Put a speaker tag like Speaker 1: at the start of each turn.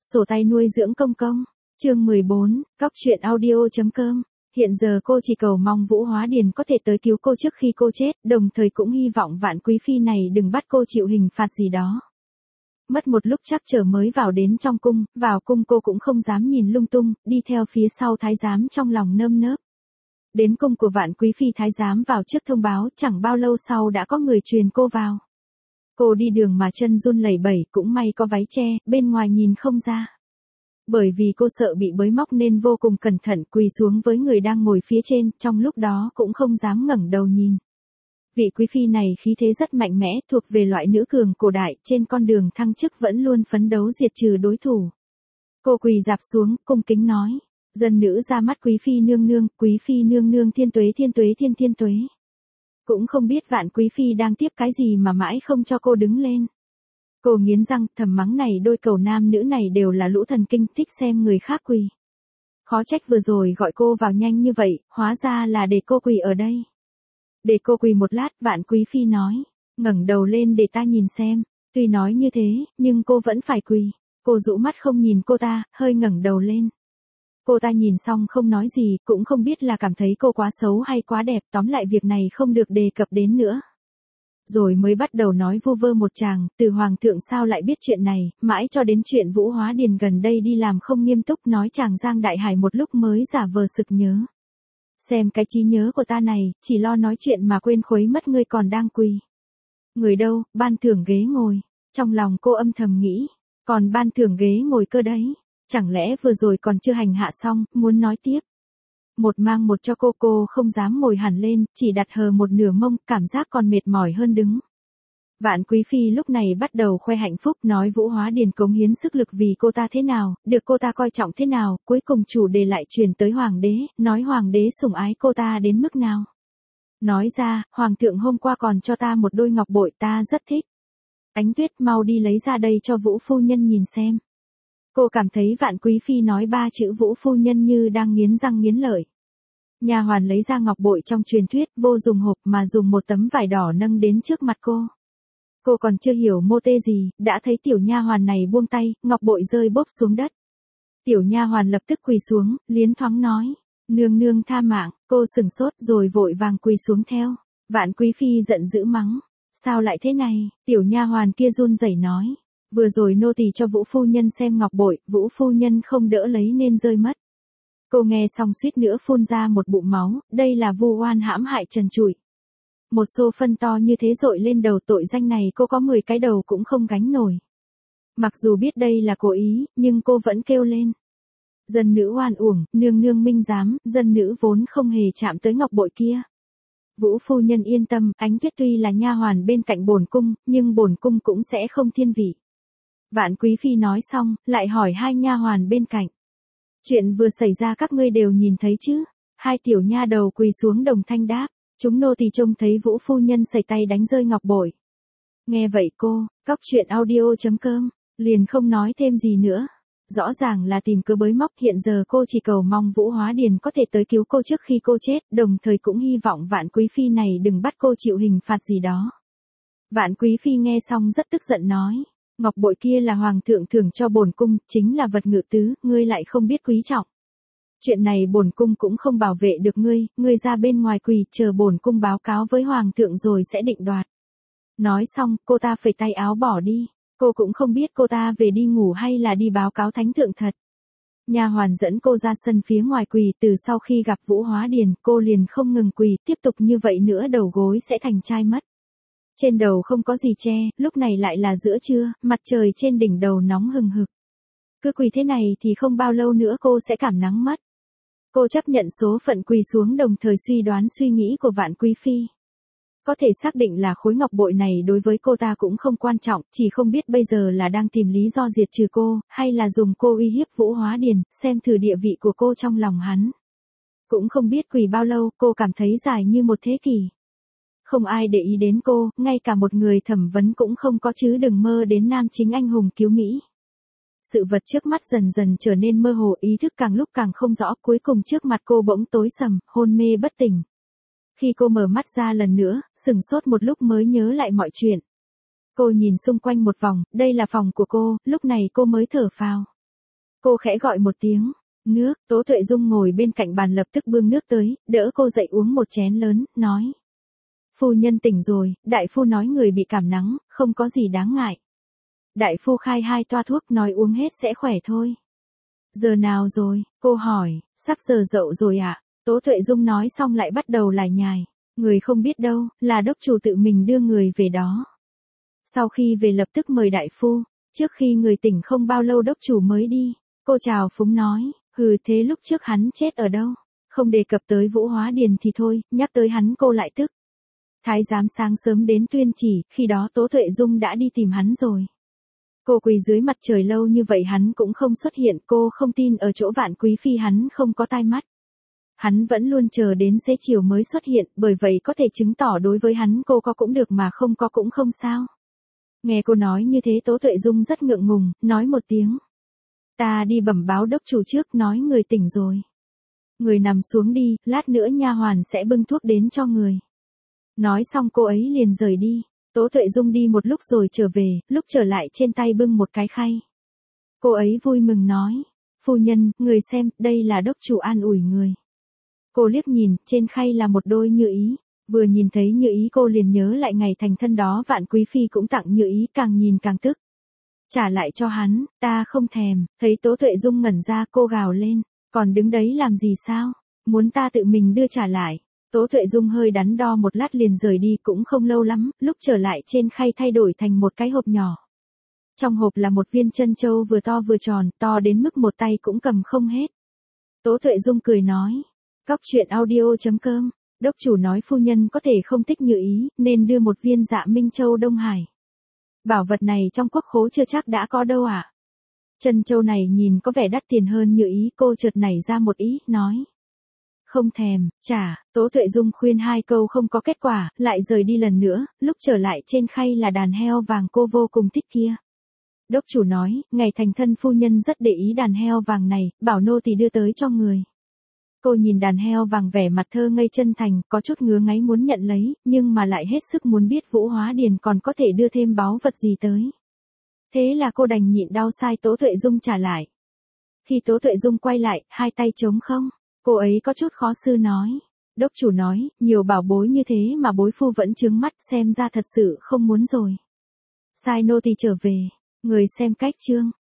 Speaker 1: Sổ tay nuôi dưỡng công công. Chương 14, Cóc truyện audio.com. Hiện giờ cô chỉ cầu mong Vũ Hóa Điền có thể tới cứu cô trước khi cô chết, đồng thời cũng hy vọng Vạn Quý Phi này đừng bắt cô chịu hình phạt gì đó. Mất một lúc chắc chờ mới vào đến trong cung, vào cung cô cũng không dám nhìn lung tung, đi theo phía sau thái giám trong lòng nơm nớp. Đến cung của Vạn Quý Phi thái giám vào trước thông báo, chẳng bao lâu sau đã có người truyền cô vào. Cô đi đường mà chân run lẩy bẩy, cũng may có váy che, bên ngoài nhìn không ra. Bởi vì cô sợ bị bới móc nên vô cùng cẩn thận quỳ xuống với người đang ngồi phía trên, trong lúc đó cũng không dám ngẩng đầu nhìn. Vị quý phi này khí thế rất mạnh mẽ, thuộc về loại nữ cường cổ đại, trên con đường thăng chức vẫn luôn phấn đấu diệt trừ đối thủ. Cô quỳ rạp xuống, cung kính nói, dân nữ ra mắt quý phi nương nương thiên tuế thiên tuế. Cũng không biết Vạn Quý Phi đang tiếp cái gì mà mãi không cho cô đứng lên. Cô nghiến răng, thầm mắng này đôi cầu nam nữ này đều là lũ thần kinh, thích xem người khác quỳ. Khó trách vừa rồi gọi cô vào nhanh như vậy, hóa ra là để cô quỳ ở đây. Để cô quỳ một lát, Vạn Quý Phi nói, ngẩng đầu lên để ta nhìn xem. Tuy nói như thế, nhưng cô vẫn phải quỳ. Cô dụ mắt không nhìn cô ta, hơi ngẩng đầu lên. Cô ta nhìn xong không nói gì, cũng không biết là cảm thấy cô quá xấu hay quá đẹp, tóm lại việc này không được đề cập đến nữa. Rồi mới bắt đầu nói vu vơ một tràng, từ hoàng thượng sao lại biết chuyện này, mãi cho đến chuyện Vũ Hóa Điền gần đây đi làm không nghiêm túc, nói chàng Giang Đại Hải một lúc mới giả vờ sực nhớ. Xem cái trí nhớ của ta này, chỉ lo nói chuyện mà quên khuấy mất ngươi còn đang quỳ. Người đâu, ban thưởng ghế ngồi. Trong lòng cô âm thầm nghĩ, còn ban thưởng ghế ngồi cơ đấy. Chẳng lẽ vừa rồi còn chưa hành hạ xong, muốn nói tiếp. Một mang một cho cô không dám ngồi hẳn lên, chỉ đặt hờ một nửa mông, cảm giác còn mệt mỏi hơn đứng. Vạn Quý Phi lúc này bắt đầu khoe hạnh phúc, nói Vũ Hóa Điền cống hiến sức lực vì cô ta thế nào, được cô ta coi trọng thế nào, cuối cùng chủ đề lại truyền tới hoàng đế, nói hoàng đế sủng ái cô ta đến mức nào. Nói ra, hoàng thượng hôm qua còn cho ta một đôi ngọc bội, ta rất thích. Ánh Tuyết mau đi lấy ra đây cho Vũ phu nhân nhìn xem. Cô cảm thấy Vạn Quý Phi nói ba chữ Vũ phu nhân như đang nghiến răng nghiến lợi. Nha hoàn lấy ra ngọc bội trong truyền thuyết, vô dùng hộp mà dùng một tấm vải đỏ nâng đến trước mặt cô. Cô còn chưa hiểu mô tê gì, đã thấy tiểu nha hoàn này buông tay, ngọc bội rơi bốp xuống đất. Tiểu nha hoàn lập tức quỳ xuống, liến thoáng nói, nương nương tha mạng, cô sừng sốt rồi vội vàng quỳ xuống theo. Vạn Quý Phi giận dữ mắng, sao lại thế này, tiểu nha hoàn kia run rẩy nói. Vừa rồi nô tỳ cho Vũ phu nhân xem ngọc bội, Vũ phu nhân không đỡ lấy nên rơi mất. Cô nghe xong suýt nữa phun ra một bụng máu, đây là vu oan hãm hại trần trụi. Một xô phân to như thế dội lên đầu, tội danh này cô có 10 cái đầu cũng không gánh nổi. Mặc dù biết đây là cố ý, nhưng cô vẫn kêu lên. Dân nữ oan uổng, nương nương minh giám, dân nữ vốn không hề chạm tới ngọc bội kia. Vũ phu nhân yên tâm, Ánh Tuyết tuy là nha hoàn bên cạnh bổn cung, nhưng bổn cung cũng sẽ không thiên vị. Vạn Quý Phi nói xong, lại hỏi hai nha hoàn bên cạnh. Chuyện vừa xảy ra các ngươi đều nhìn thấy chứ? Hai tiểu nha đầu quỳ xuống đồng thanh đáp. Chúng nô tỳ trông thấy Vũ phu nhân sẩy tay đánh rơi ngọc bội. Nghe vậy cô, Cóc truyện audio.com, liền không nói thêm gì nữa. Rõ ràng là tìm cớ bới móc, hiện giờ cô chỉ cầu mong Vũ Hóa Điền có thể tới cứu cô trước khi cô chết, đồng thời cũng hy vọng Vạn Quý Phi này đừng bắt cô chịu hình phạt gì đó. Vạn Quý Phi nghe xong rất tức giận nói. Ngọc bội kia là hoàng thượng thưởng cho bổn cung, chính là vật ngự tứ, ngươi lại không biết quý trọng. Chuyện này bổn cung cũng không bảo vệ được ngươi ra bên ngoài quỳ, chờ bổn cung báo cáo với hoàng thượng rồi sẽ định đoạt. Nói xong, cô ta phẩy tay áo bỏ đi. Cô cũng không biết cô ta về đi ngủ hay là đi báo cáo thánh thượng thật. Nha hoàn dẫn cô ra sân phía ngoài quỳ, từ sau khi gặp Vũ Hóa Điền, cô liền không ngừng quỳ, tiếp tục như vậy nữa đầu gối sẽ thành chai mất. Trên đầu không có gì che, lúc này lại là giữa trưa, mặt trời trên đỉnh đầu nóng hừng hực. Cứ quỳ thế này thì không bao lâu nữa cô sẽ cảm nắng mất. Cô chấp nhận số phận quỳ xuống, đồng thời suy đoán suy nghĩ của Vạn Quý Phi. Có thể xác định là khối ngọc bội này đối với cô ta cũng không quan trọng, chỉ không biết bây giờ là đang tìm lý do diệt trừ cô, hay là dùng cô uy hiếp Vũ Hóa Điền, xem thử địa vị của cô trong lòng hắn. Cũng không biết quỳ bao lâu, cô cảm thấy dài như một thế kỷ. Không ai để ý đến cô, ngay cả một người thẩm vấn cũng không có, chứ đừng mơ đến nam chính anh hùng cứu Mỹ. Sự vật trước mắt dần dần trở nên mơ hồ, ý thức càng lúc càng không rõ, cuối cùng trước mặt cô bỗng tối sầm, hôn mê bất tỉnh. Khi cô mở mắt ra lần nữa, sửng sốt một lúc mới nhớ lại mọi chuyện. Cô nhìn xung quanh một vòng, đây là phòng của cô, lúc này cô mới thở phào. Cô khẽ gọi một tiếng, nước, Tố Tuệ Dung ngồi bên cạnh bàn lập tức bưng nước tới, đỡ cô dậy uống một chén lớn, nói. Phu nhân tỉnh rồi, đại phu nói người bị cảm nắng, không có gì đáng ngại. Đại phu khai 2 toa thuốc nói uống hết sẽ khỏe thôi. Giờ nào rồi, cô hỏi, sắp giờ dậu rồi ạ. Tố Tuệ Dung nói xong lại bắt đầu lải nhải. Người không biết đâu, là đốc chủ tự mình đưa người về đó. Sau khi về lập tức mời đại phu, trước khi người tỉnh không bao lâu đốc chủ mới đi. Cô chào phúng nói, hừ thế lúc trước hắn chết ở đâu? Không đề cập tới Vũ Hóa Điền thì thôi, nhắc tới hắn cô lại tức. Thái giám sáng sớm đến tuyên chỉ, khi đó Tố Tuệ Dung đã đi tìm hắn rồi. Cô quỳ dưới mặt trời lâu như vậy hắn cũng không xuất hiện, cô không tin ở chỗ Vạn Quý Phi hắn không có tai mắt. Hắn vẫn luôn chờ đến xế chiều mới xuất hiện, bởi vậy có thể chứng tỏ đối với hắn cô có cũng được mà không có cũng không sao. Nghe cô nói như thế Tố Tuệ Dung rất ngượng ngùng, nói một tiếng. Ta đi bẩm báo đốc chủ trước nói người tỉnh rồi. Người nằm xuống đi, lát nữa nha hoàn sẽ bưng thuốc đến cho người. Nói xong cô ấy liền rời đi. Tố Tuệ Dung đi một lúc rồi trở về, lúc trở lại trên tay bưng một cái khay. Cô ấy vui mừng nói, phu nhân, người xem, đây là đốc chủ an ủi người. Cô liếc nhìn, trên khay là một đôi như ý. Vừa nhìn thấy như ý cô liền nhớ lại ngày thành thân đó Vạn Quý Phi cũng tặng như ý, càng nhìn càng tức. Trả lại cho hắn, ta không thèm. Thấy Tố Tuệ Dung ngẩn ra cô gào lên, còn đứng đấy làm gì sao? Muốn ta tự mình đưa trả lại. Tố Tuệ Dung hơi đắn đo một lát liền rời đi cũng không lâu lắm, lúc trở lại trên khay thay đổi thành một cái hộp nhỏ. Trong hộp là một viên trân châu vừa to vừa tròn, to đến mức một tay cũng cầm không hết. Tố Tuệ Dung cười nói, Cóc truyện audio.com, đốc chủ nói phu nhân có thể không thích như ý, nên đưa một viên Dạ Minh Châu Đông Hải. Bảo vật này trong quốc khố chưa chắc đã có đâu ạ. Trân châu này nhìn có vẻ đắt tiền hơn như ý, cô chợt nảy ra một ý, nói. Không thèm, trả, Tố Tuệ Dung khuyên 2 câu không có kết quả, lại rời đi lần nữa, lúc trở lại trên khay là đàn heo vàng cô vô cùng thích kia. Đốc chủ nói, ngày thành thân phu nhân rất để ý đàn heo vàng này, bảo nô tỳ đưa tới cho người. Cô nhìn đàn heo vàng vẻ mặt thơ ngây chân thành, có chút ngứa ngáy muốn nhận lấy, nhưng mà lại hết sức muốn biết Vũ Hóa Điền còn có thể đưa thêm báu vật gì tới. Thế là cô đành nhịn đau sai Tố Tuệ Dung trả lại. Khi Tố Tuệ Dung quay lại, 2 tay trống không, cô ấy có chút khó xử nói. Đốc chủ nói, nhiều bảo bối như thế mà bối phu vẫn trướng mắt, xem ra thật sự không muốn rồi. Sai nô tỳ trở về, người xem cách chương.